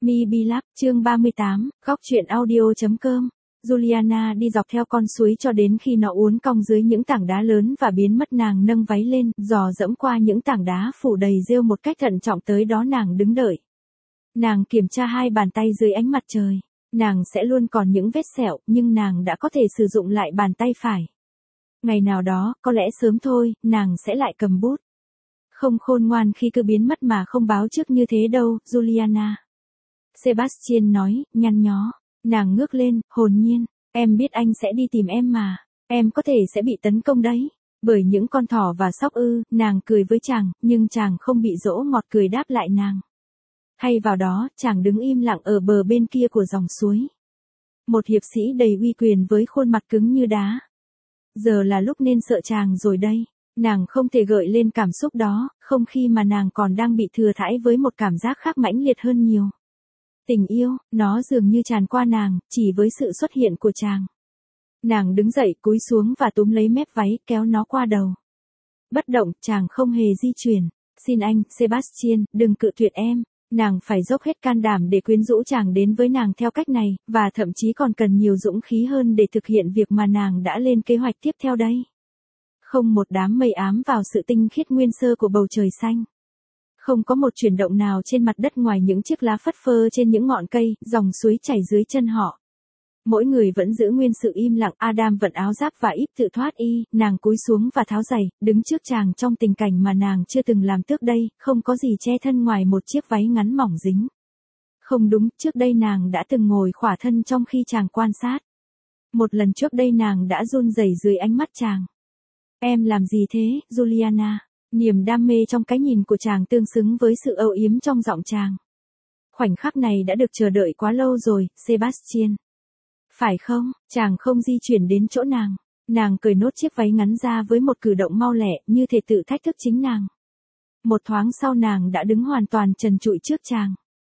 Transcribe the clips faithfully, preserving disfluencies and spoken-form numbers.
Mi Bi Lab, chương ba mươi tám, góc truyện audio.com. Juliana đi dọc theo con suối cho đến khi nó uốn cong dưới những tảng đá lớn và biến mất. Nàng nâng váy lên, dò dẫm qua những tảng đá phủ đầy rêu một cách thận trọng, tới đó nàng đứng đợi. Nàng kiểm tra hai bàn tay dưới ánh mặt trời. Nàng sẽ luôn còn những vết sẹo, nhưng nàng đã có thể sử dụng lại bàn tay phải. Ngày nào đó, có lẽ sớm thôi, nàng sẽ lại cầm bút. Không khôn ngoan khi cứ biến mất mà không báo trước như thế đâu, Juliana. Sebastian nói, nhăn nhó. Nàng ngước lên, hồn nhiên. Em biết anh sẽ đi tìm em mà. Em có thể sẽ bị tấn công đấy. Bởi những con thỏ và sóc ư, nàng cười với chàng, nhưng chàng không bị dỗ ngọt cười đáp lại nàng. Thay vào đó, chàng đứng im lặng ở bờ bên kia của dòng suối. Một hiệp sĩ đầy uy quyền với khuôn mặt cứng như đá. Giờ là lúc nên sợ chàng rồi đây. Nàng không thể gợi lên cảm xúc đó, không khi mà nàng còn đang bị thừa thãi với một cảm giác khác mãnh liệt hơn nhiều. Tình yêu, nó dường như tràn qua nàng, chỉ với sự xuất hiện của chàng. Nàng đứng dậy, cúi xuống và túm lấy mép váy, kéo nó qua đầu. Bất động, chàng không hề di chuyển. Xin anh, Sebastian, đừng cự tuyệt em. Nàng phải dốc hết can đảm để quyến rũ chàng đến với nàng theo cách này, và thậm chí còn cần nhiều dũng khí hơn để thực hiện việc mà nàng đã lên kế hoạch tiếp theo đây. Không một đám mây ám vào sự tinh khiết nguyên sơ của bầu trời xanh. Không có một chuyển động nào trên mặt đất ngoài những chiếc lá phất phơ trên những ngọn cây, dòng suối chảy dưới chân họ. Mỗi người vẫn giữ nguyên sự im lặng. Adam vận áo giáp và Eve tự thoát y, nàng cúi xuống và tháo giày, đứng trước chàng trong tình cảnh mà nàng chưa từng làm trước đây, không có gì che thân ngoài một chiếc váy ngắn mỏng dính. Không đúng, trước đây nàng đã từng ngồi khỏa thân trong khi chàng quan sát. Một lần trước đây nàng đã run rẩy dưới ánh mắt chàng. Em làm gì thế, Juliana? Niềm đam mê trong cái nhìn của chàng tương xứng với sự âu yếm trong giọng chàng. Khoảnh khắc này đã được chờ đợi quá lâu rồi, Sebastian. Phải không? Chàng không di chuyển đến chỗ nàng. Nàng cởi nốt chiếc váy ngắn ra với một cử động mau lẹ, như thể tự thách thức chính nàng. Một thoáng sau nàng đã đứng hoàn toàn trần trụi trước chàng.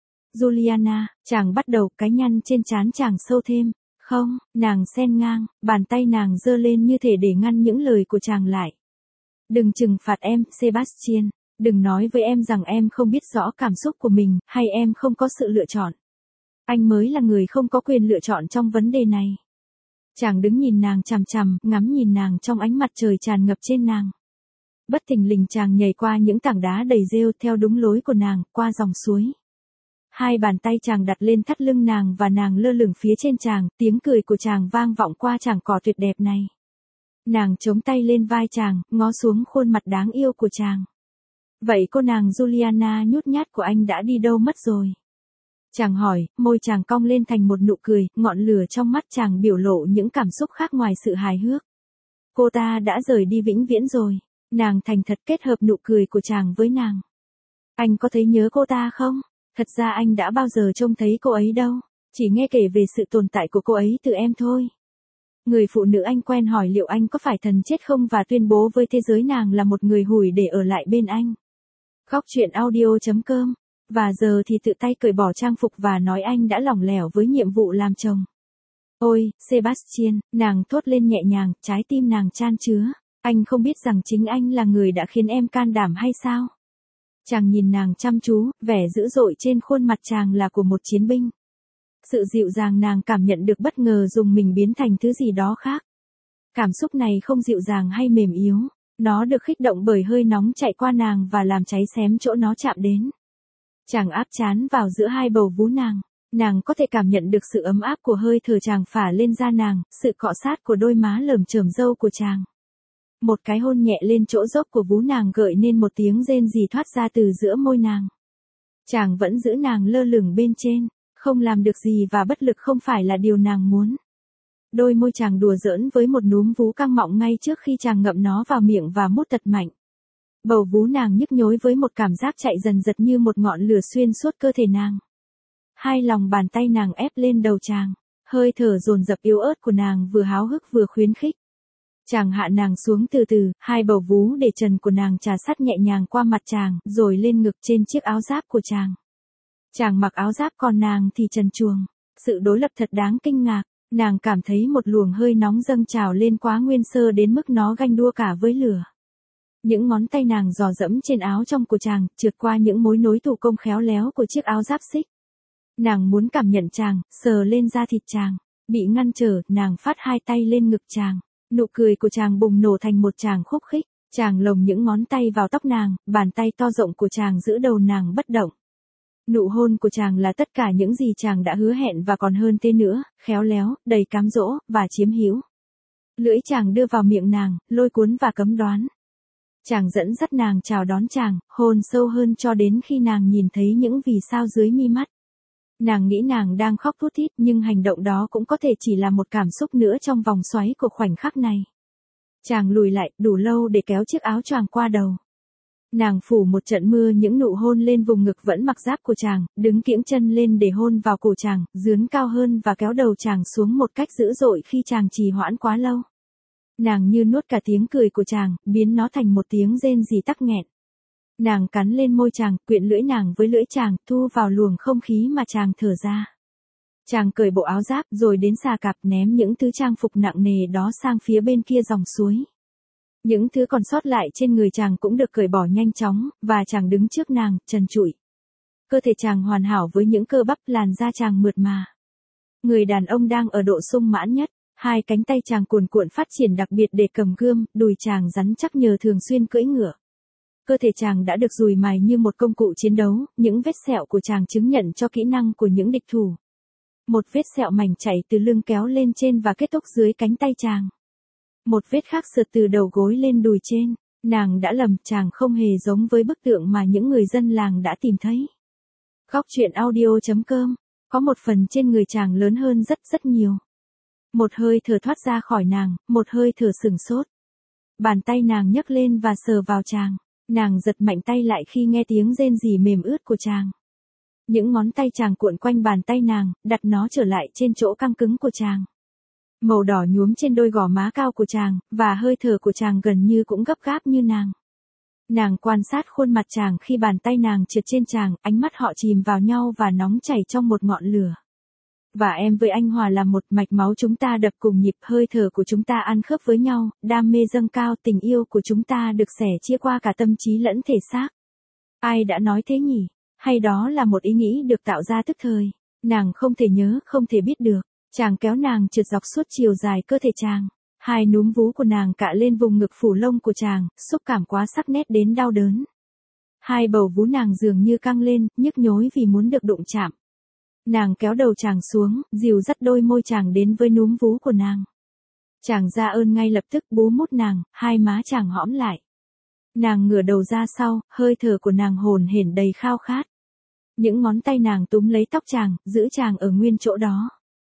Juliana, chàng bắt đầu, cái nhăn trên trán chàng sâu thêm. Không, nàng xen ngang, bàn tay nàng giơ lên như thể để ngăn những lời của chàng lại. Đừng trừng phạt em, Sebastian. Đừng nói với em rằng em không biết rõ cảm xúc của mình, hay em không có sự lựa chọn. Anh mới là người không có quyền lựa chọn trong vấn đề này. Chàng đứng nhìn nàng chằm chằm, ngắm nhìn nàng trong ánh mặt trời tràn ngập trên nàng. Bất thình lình chàng nhảy qua những tảng đá đầy rêu theo đúng lối của nàng, qua dòng suối. Hai bàn tay chàng đặt lên thắt lưng nàng và nàng lơ lửng phía trên chàng, tiếng cười của chàng vang vọng qua chàng cỏ tuyệt đẹp này. Nàng chống tay lên vai chàng, ngó xuống khuôn mặt đáng yêu của chàng. Vậy cô nàng Juliana nhút nhát của anh đã đi đâu mất rồi? Chàng hỏi, môi chàng cong lên thành một nụ cười, ngọn lửa trong mắt chàng biểu lộ những cảm xúc khác ngoài sự hài hước. Cô ta đã rời đi vĩnh viễn rồi. Nàng thành thật kết hợp nụ cười của chàng với nàng. Anh có thấy nhớ cô ta không? Thật ra anh đã bao giờ trông thấy cô ấy đâu. Chỉ nghe kể về sự tồn tại của cô ấy từ em thôi. Người phụ nữ anh quen hỏi liệu anh có phải thần chết không và tuyên bố với thế giới nàng là một người hủi để ở lại bên anh. Góc truyện audio.com. Và giờ thì tự tay cởi bỏ trang phục và nói anh đã lỏng lẻo với nhiệm vụ làm chồng. Ôi, Sebastian, nàng thốt lên nhẹ nhàng, trái tim nàng chan chứa. Anh không biết rằng chính anh là người đã khiến em can đảm hay sao? Chàng nhìn nàng chăm chú, vẻ dữ dội trên khuôn mặt chàng là của một chiến binh. Sự dịu dàng nàng cảm nhận được bất ngờ dùng mình biến thành thứ gì đó khác. Cảm xúc này không dịu dàng hay mềm yếu. Nó được khích động bởi hơi nóng chạy qua nàng và làm cháy xém chỗ nó chạm đến. Chàng áp trán vào giữa hai bầu vú nàng. Nàng có thể cảm nhận được sự ấm áp của hơi thở chàng phả lên da nàng, sự cọ sát của đôi má lởm chởm râu của chàng. Một cái hôn nhẹ lên chỗ dốc của vú nàng gợi nên một tiếng rên rỉ thoát ra từ giữa môi nàng. Chàng vẫn giữ nàng lơ lửng bên trên, không làm được gì và bất lực không phải là điều nàng muốn. Đôi môi chàng đùa giỡn với một núm vú căng mọng ngay trước khi chàng ngậm nó vào miệng và mút thật mạnh. Bầu vú nàng nhức nhối với một cảm giác chạy dần dật như một ngọn lửa xuyên suốt cơ thể nàng. Hai lòng bàn tay nàng ép lên đầu chàng, hơi thở dồn dập yếu ớt của nàng vừa háo hức vừa khuyến khích. Chàng hạ nàng xuống từ từ, hai bầu vú để trần của nàng trà sát nhẹ nhàng qua mặt chàng, rồi lên ngực trên chiếc áo giáp của chàng. Chàng mặc áo giáp còn nàng thì trần truồng. Sự đối lập thật đáng kinh ngạc, nàng cảm thấy một luồng hơi nóng dâng trào lên quá nguyên sơ đến mức nó ganh đua cả với lửa. Những ngón tay nàng dò dẫm trên áo trong của chàng, trượt qua những mối nối thủ công khéo léo của chiếc áo giáp xích. Nàng muốn cảm nhận chàng, sờ lên da thịt chàng. Bị ngăn trở, nàng phát hai tay lên ngực chàng. Nụ cười của chàng bùng nổ thành một tràng khúc khích. Chàng lồng những ngón tay vào tóc nàng, bàn tay to rộng của chàng giữ đầu nàng bất động. Nụ hôn của chàng là tất cả những gì chàng đã hứa hẹn và còn hơn thế nữa, khéo léo, đầy cám dỗ, và chiếm hữu. Lưỡi chàng đưa vào miệng nàng, lôi cuốn và cấm đoán. Chàng dẫn dắt nàng chào đón chàng, hôn sâu hơn cho đến khi nàng nhìn thấy những vì sao dưới mi mắt. Nàng nghĩ nàng đang khóc thút thít nhưng hành động đó cũng có thể chỉ là một cảm xúc nữa trong vòng xoáy của khoảnh khắc này. Chàng lùi lại đủ lâu để kéo chiếc áo choàng qua đầu. Nàng phủ một trận mưa những nụ hôn lên vùng ngực vẫn mặc giáp của chàng, đứng kiễng chân lên để hôn vào cổ chàng, dướn cao hơn và kéo đầu chàng xuống một cách dữ dội khi chàng trì hoãn quá lâu. Nàng như nuốt cả tiếng cười của chàng, biến nó thành một tiếng rên rỉ tắc nghẹn. Nàng cắn lên môi chàng, quyện lưỡi nàng với lưỡi chàng, thu vào luồng không khí mà chàng thở ra. Chàng cởi bộ áo giáp rồi đến xà cạp ném những thứ trang phục nặng nề đó sang phía bên kia dòng suối. Những thứ còn sót lại trên người chàng cũng được cởi bỏ nhanh chóng, và chàng đứng trước nàng, trần trụi. Cơ thể chàng hoàn hảo với những cơ bắp, làn da chàng mượt mà. Người đàn ông đang ở độ sung mãn nhất, hai cánh tay chàng cuồn cuộn phát triển đặc biệt để cầm gươm, đùi chàng rắn chắc nhờ thường xuyên cưỡi ngựa. Cơ thể chàng đã được dùi mài như một công cụ chiến đấu, những vết sẹo của chàng chứng nhận cho kỹ năng của những địch thủ. Một vết sẹo mảnh chảy từ lưng kéo lên trên và kết thúc dưới cánh tay chàng. Một vết khác sượt từ đầu gối lên đùi trên. Nàng đã lầm, chàng không hề giống với bức tượng mà những người dân làng đã tìm thấy. Góc truyện audio chấm com. Có một phần trên người chàng lớn hơn rất rất nhiều. Một hơi thở thoát ra khỏi nàng, một hơi thở sừng sốt. Bàn tay nàng nhấc lên và sờ vào chàng. Nàng giật mạnh tay lại khi nghe tiếng rên rỉ mềm ướt của chàng. Những ngón tay chàng cuộn quanh bàn tay nàng, đặt nó trở lại trên chỗ căng cứng của chàng. Màu đỏ nhuốm trên đôi gò má cao của chàng, và hơi thở của chàng gần như cũng gấp gáp như nàng. Nàng quan sát khuôn mặt chàng khi bàn tay nàng trượt trên chàng, ánh mắt họ chìm vào nhau và nóng chảy trong một ngọn lửa. Và em với anh hòa làm một, mạch máu chúng ta đập cùng nhịp, hơi thở của chúng ta ăn khớp với nhau, đam mê dâng cao, tình yêu của chúng ta được sẻ chia qua cả tâm trí lẫn thể xác. Ai đã nói thế nhỉ? Hay đó là một ý nghĩ được tạo ra tức thời? Nàng không thể nhớ, không thể biết được. Chàng kéo nàng trượt dọc suốt chiều dài cơ thể chàng. Hai núm vú của nàng cạ lên vùng ngực phủ lông của chàng, xúc cảm quá sắc nét đến đau đớn. Hai bầu vú nàng dường như căng lên, nhức nhối vì muốn được đụng chạm. Nàng kéo đầu chàng xuống, dìu dắt đôi môi chàng đến với núm vú của nàng. Chàng ra ơn ngay lập tức bú mút nàng, hai má chàng hõm lại. Nàng ngửa đầu ra sau, hơi thở của nàng hồn hển đầy khao khát. Những ngón tay nàng túm lấy tóc chàng, giữ chàng ở nguyên chỗ đó.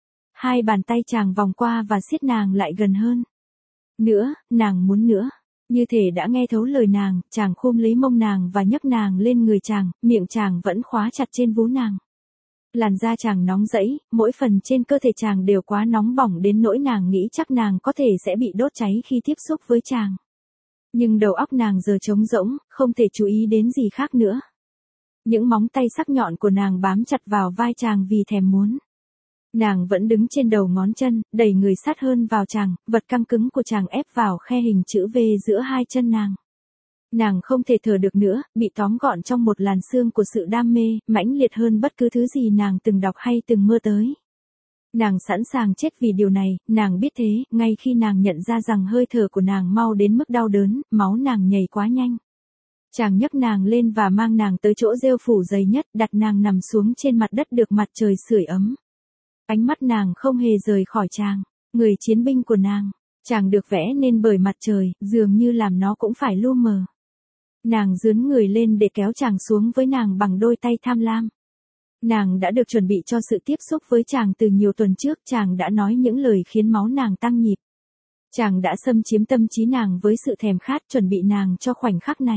Hai bàn tay chàng vòng qua và siết nàng lại gần hơn. Nữa, nàng muốn nữa. Như thể đã nghe thấu lời nàng, chàng khum lấy mông nàng và nhấc nàng lên người chàng, miệng chàng vẫn khóa chặt trên vú nàng. Làn da chàng nóng rẫy, mỗi phần trên cơ thể chàng đều quá nóng bỏng đến nỗi nàng nghĩ chắc nàng có thể sẽ bị đốt cháy khi tiếp xúc với chàng. Nhưng đầu óc nàng giờ trống rỗng, không thể chú ý đến gì khác nữa. Những móng tay sắc nhọn của nàng bám chặt vào vai chàng vì thèm muốn. Nàng vẫn đứng trên đầu ngón chân, đẩy người sát hơn vào chàng, vật căng cứng của chàng ép vào khe hình chữ V giữa hai chân nàng. Nàng không thể thở được nữa, bị tóm gọn trong một làn xương của sự đam mê, mãnh liệt hơn bất cứ thứ gì nàng từng đọc hay từng mơ tới. Nàng sẵn sàng chết vì điều này, nàng biết thế, ngay khi nàng nhận ra rằng hơi thở của nàng mau đến mức đau đớn, máu nàng nhảy quá nhanh. Chàng nhấc nàng lên và mang nàng tới chỗ rêu phủ dày nhất, đặt nàng nằm xuống trên mặt đất được mặt trời sưởi ấm. Ánh mắt nàng không hề rời khỏi chàng, người chiến binh của nàng. Chàng được vẽ nên bởi mặt trời, dường như làm nó cũng phải lu mờ. Nàng dướn người lên để kéo chàng xuống với nàng bằng đôi tay tham lam. Nàng đã được chuẩn bị cho sự tiếp xúc với chàng từ nhiều tuần trước, chàng đã nói những lời khiến máu nàng tăng nhịp. Chàng đã xâm chiếm tâm trí nàng với sự thèm khát, chuẩn bị nàng cho khoảnh khắc này.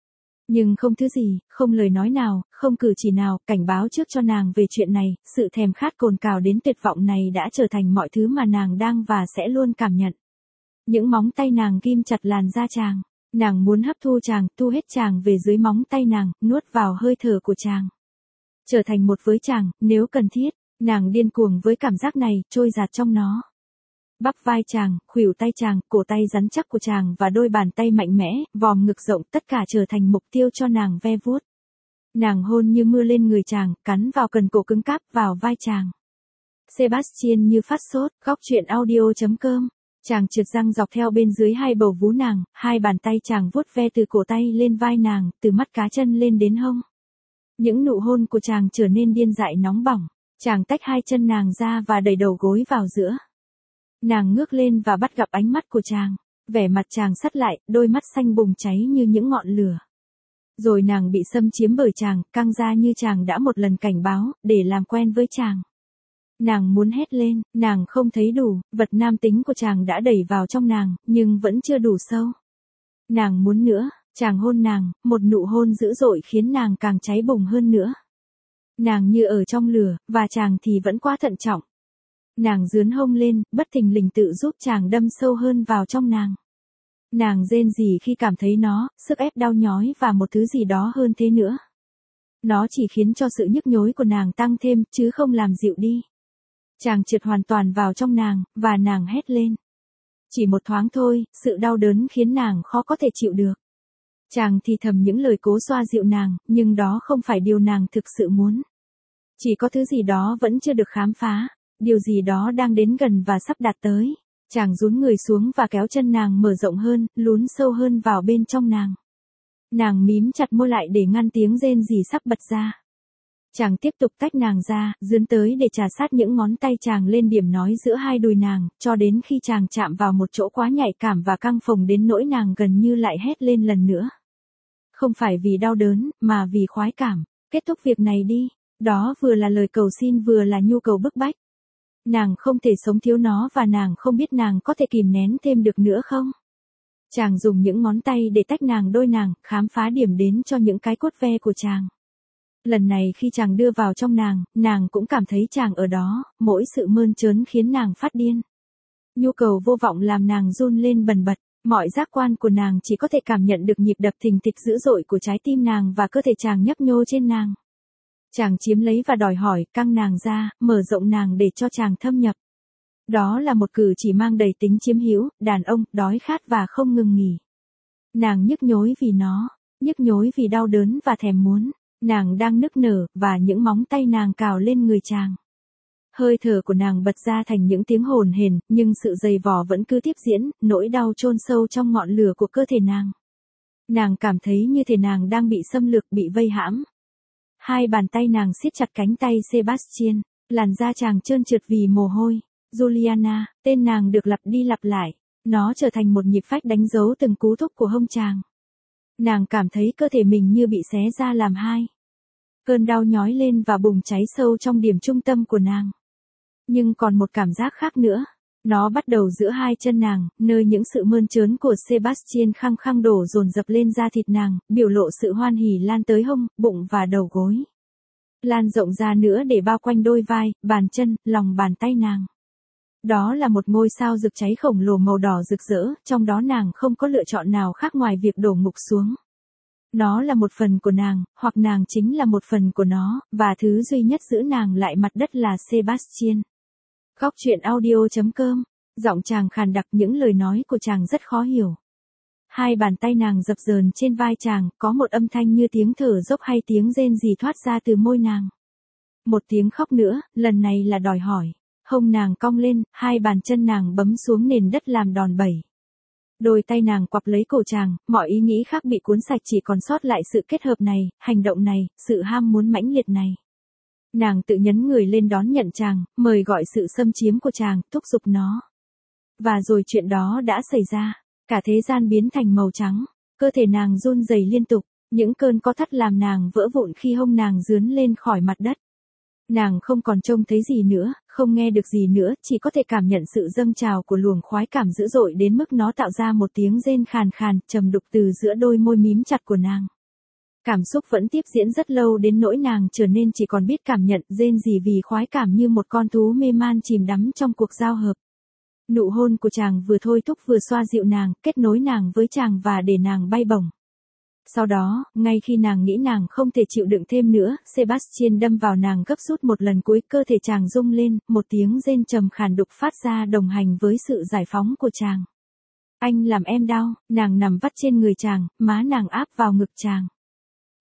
Nhưng không thứ gì, không lời nói nào, không cử chỉ nào, cảnh báo trước cho nàng về chuyện này, sự thèm khát cồn cào đến tuyệt vọng này đã trở thành mọi thứ mà nàng đang và sẽ luôn cảm nhận. Những móng tay nàng ghim chặt làn da chàng. Nàng muốn hấp thu chàng, thu hết chàng về dưới móng tay nàng, nuốt vào hơi thở của chàng. Trở thành một với chàng, nếu cần thiết, nàng điên cuồng với cảm giác này, trôi dạt trong nó. Bắp vai chàng, khuỷu tay chàng, cổ tay rắn chắc của chàng và đôi bàn tay mạnh mẽ, vòm ngực rộng tất cả trở thành mục tiêu cho nàng ve vuốt. Nàng hôn như mưa lên người chàng, cắn vào cần cổ cứng cáp vào vai chàng. Sebastian như phát sốt, góc truyện audio.com. Chàng trượt răng dọc theo bên dưới hai bầu vú nàng, hai bàn tay chàng vuốt ve từ cổ tay lên vai nàng, từ mắt cá chân lên đến hông. Những nụ hôn của chàng trở nên điên dại nóng bỏng. Chàng tách hai chân nàng ra và đẩy đầu gối vào giữa. Nàng ngước lên và bắt gặp ánh mắt của chàng. Vẻ mặt chàng sắt lại, đôi mắt xanh bùng cháy như những ngọn lửa. Rồi nàng bị xâm chiếm bởi chàng, căng ra như chàng đã một lần cảnh báo, để làm quen với chàng. Nàng muốn hét lên, nàng không thấy đủ, vật nam tính của chàng đã đẩy vào trong nàng, nhưng vẫn chưa đủ sâu. Nàng muốn nữa, chàng hôn nàng, một nụ hôn dữ dội khiến nàng càng cháy bùng hơn nữa. Nàng như ở trong lửa, và chàng thì vẫn quá thận trọng. Nàng dướn hông lên, bất thình lình tự giúp chàng đâm sâu hơn vào trong nàng. Nàng rên rỉ khi cảm thấy nó, sức ép đau nhói và một thứ gì đó hơn thế nữa. Nó chỉ khiến cho sự nhức nhối của nàng tăng thêm, chứ không làm dịu đi. Chàng trượt hoàn toàn vào trong nàng, và nàng hét lên. Chỉ một thoáng thôi, sự đau đớn khiến nàng khó có thể chịu được. Chàng thì thầm những lời cố xoa dịu nàng, nhưng đó không phải điều nàng thực sự muốn. Chỉ có thứ gì đó vẫn chưa được khám phá, điều gì đó đang đến gần và sắp đạt tới. Chàng rún người xuống và kéo chân nàng mở rộng hơn, lún sâu hơn vào bên trong nàng. Nàng mím chặt môi lại để ngăn tiếng rên rỉ sắp bật ra. Chàng tiếp tục tách nàng ra, dướn tới để trà sát những ngón tay chàng lên điểm nói giữa hai đùi nàng, cho đến khi chàng chạm vào một chỗ quá nhạy cảm và căng phồng đến nỗi nàng gần như lại hét lên lần nữa. Không phải vì đau đớn, mà vì khoái cảm. Kết thúc việc này đi. Đó vừa là lời cầu xin vừa là nhu cầu bức bách. Nàng không thể sống thiếu nó và nàng không biết nàng có thể kìm nén thêm được nữa không. Chàng dùng những ngón tay để tách nàng đôi nàng, khám phá điểm đến cho những cái cốt ve của chàng. Lần này khi chàng đưa vào trong nàng, nàng cũng cảm thấy chàng ở đó, mỗi sự mơn trớn khiến nàng phát điên. Nhu cầu vô vọng làm nàng run lên bần bật, mọi giác quan của nàng chỉ có thể cảm nhận được nhịp đập thình thịch dữ dội của trái tim nàng và cơ thể chàng nhấp nhô trên nàng. Chàng chiếm lấy và đòi hỏi, căng nàng ra, mở rộng nàng để cho chàng thâm nhập. Đó là một cử chỉ mang đầy tính chiếm hữu, đàn ông, đói khát và không ngừng nghỉ. Nàng nhức nhối vì nó, nhức nhối vì đau đớn và thèm muốn. Nàng đang nức nở, và những móng tay nàng cào lên người chàng. Hơi thở của nàng bật ra thành những tiếng hồn hển, nhưng sự dày vò vẫn cứ tiếp diễn, nỗi đau chôn sâu trong ngọn lửa của cơ thể nàng. Nàng cảm thấy như thể nàng đang bị xâm lược, bị vây hãm. Hai bàn tay nàng siết chặt cánh tay Sebastian, làn da chàng trơn trượt vì mồ hôi. Juliana, tên nàng được lặp đi lặp lại, nó trở thành một nhịp phách đánh dấu từng cú thúc của hông chàng. Nàng cảm thấy cơ thể mình như bị xé ra làm hai. Cơn đau nhói lên và bùng cháy sâu trong điểm trung tâm của nàng. Nhưng còn một cảm giác khác nữa. Nó bắt đầu giữa hai chân nàng, nơi những sự mơn trớn của Sebastian khăng khăng đổ dồn dập lên da thịt nàng, biểu lộ sự hoan hỉ lan tới hông, bụng và đầu gối. Lan rộng ra nữa để bao quanh đôi vai, bàn chân, lòng bàn tay nàng. Đó là một ngôi sao rực cháy khổng lồ màu đỏ rực rỡ, trong đó nàng không có lựa chọn nào khác ngoài việc đổ ngục xuống. Nó là một phần của nàng, hoặc nàng chính là một phần của nó, và thứ duy nhất giữ nàng lại mặt đất là Sebastian. Góc truyện audio.com. Giọng chàng khàn đặc, những lời nói của chàng rất khó hiểu. Hai bàn tay nàng dập dờn trên vai chàng, có một âm thanh như tiếng thở dốc hay tiếng rên rỉ thoát ra từ môi nàng. Một tiếng khóc nữa, lần này là đòi hỏi. Hông nàng cong lên, hai bàn chân nàng bấm xuống nền đất làm đòn bẩy. Đôi tay nàng quặp lấy cổ chàng, mọi ý nghĩ khác bị cuốn sạch, chỉ còn sót lại sự kết hợp này, hành động này, sự ham muốn mãnh liệt này. Nàng tự nhấn người lên đón nhận chàng, mời gọi sự xâm chiếm của chàng, thúc giục nó. Và rồi chuyện đó đã xảy ra, cả thế gian biến thành màu trắng, cơ thể nàng run rẩy liên tục, những cơn co thắt làm nàng vỡ vụn khi hông nàng dướn lên khỏi mặt đất. Nàng không còn trông thấy gì nữa, không nghe được gì nữa, chỉ có thể cảm nhận sự dâng trào của luồng khoái cảm dữ dội đến mức nó tạo ra một tiếng rên khàn khàn, trầm đục từ giữa đôi môi mím chặt của nàng. Cảm xúc vẫn tiếp diễn rất lâu đến nỗi nàng trở nên chỉ còn biết cảm nhận, rên rỉ vì khoái cảm như một con thú mê man chìm đắm trong cuộc giao hợp. Nụ hôn của chàng vừa thôi thúc vừa xoa dịu nàng, kết nối nàng với chàng và để nàng bay bổng. Sau đó, ngay khi nàng nghĩ nàng không thể chịu đựng thêm nữa, Sebastian đâm vào nàng gấp rút một lần cuối, cơ thể chàng rung lên, một tiếng rên trầm khàn đục phát ra đồng hành với sự giải phóng của chàng. Anh làm em đau, nàng nằm vắt trên người chàng, má nàng áp vào ngực chàng.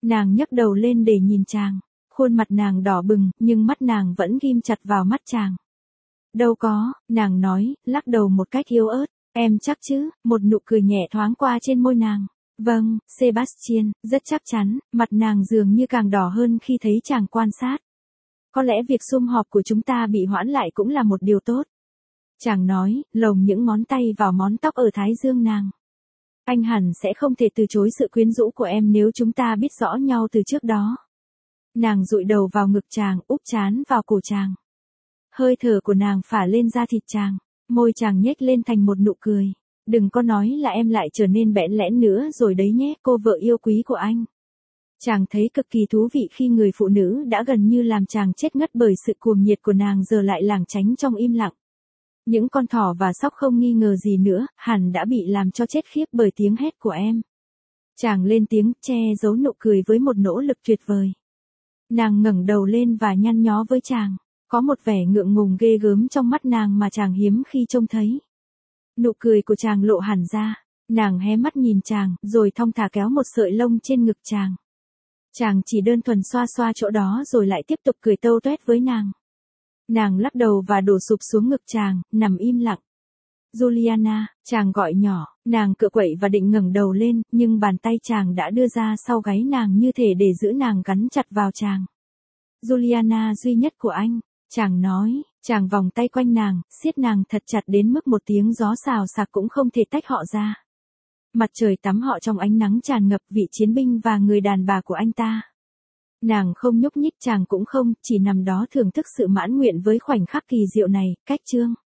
Nàng nhấc đầu lên để nhìn chàng. Khuôn mặt nàng đỏ bừng, nhưng mắt nàng vẫn ghim chặt vào mắt chàng. Đâu có, nàng nói, lắc đầu một cách yếu ớt. Em chắc chứ, một nụ cười nhẹ thoáng qua trên môi nàng. Vâng, Sebastian, rất chắc chắn, mặt nàng dường như càng đỏ hơn khi thấy chàng quan sát. Có lẽ việc sum họp của chúng ta bị hoãn lại cũng là một điều tốt. Chàng nói, lồng những ngón tay vào món tóc ở thái dương nàng. Anh hẳn sẽ không thể từ chối sự quyến rũ của em nếu chúng ta biết rõ nhau từ trước đó. Nàng dụi đầu vào ngực chàng, úp trán vào cổ chàng. Hơi thở của nàng phả lên da thịt chàng, môi chàng nhếch lên thành một nụ cười. Đừng có nói là em lại trở nên bẽn lẽn nữa rồi đấy nhé, cô vợ yêu quý của anh. Chàng thấy cực kỳ thú vị khi người phụ nữ đã gần như làm chàng chết ngất bởi sự cuồng nhiệt của nàng giờ lại lảng tránh trong im lặng. Những con thỏ và sóc không nghi ngờ gì nữa, hẳn đã bị làm cho chết khiếp bởi tiếng hét của em. Chàng lên tiếng, che giấu nụ cười với một nỗ lực tuyệt vời. Nàng ngẩng đầu lên và nhăn nhó với chàng. Có một vẻ ngượng ngùng ghê gớm trong mắt nàng mà chàng hiếm khi trông thấy. Nụ cười của chàng lộ hẳn ra. Nàng hé mắt nhìn chàng, rồi thong thả kéo một sợi lông trên ngực chàng. Chàng chỉ đơn thuần xoa xoa chỗ đó rồi lại tiếp tục cười tâu tuét với nàng. Nàng lắc đầu và đổ sụp xuống ngực chàng, nằm im lặng. Juliana, chàng gọi nhỏ, nàng cựa quậy và định ngẩng đầu lên, nhưng bàn tay chàng đã đưa ra sau gáy nàng như thể để giữ nàng gắn chặt vào chàng. Juliana duy nhất của anh, chàng nói, chàng vòng tay quanh nàng, siết nàng thật chặt đến mức một tiếng gió xào xạc cũng không thể tách họ ra. Mặt trời tắm họ trong ánh nắng tràn ngập vị chiến binh và người đàn bà của anh ta. Nàng không nhúc nhích, chàng cũng không, chỉ nằm đó thưởng thức sự mãn nguyện với khoảnh khắc kỳ diệu này. Cách chương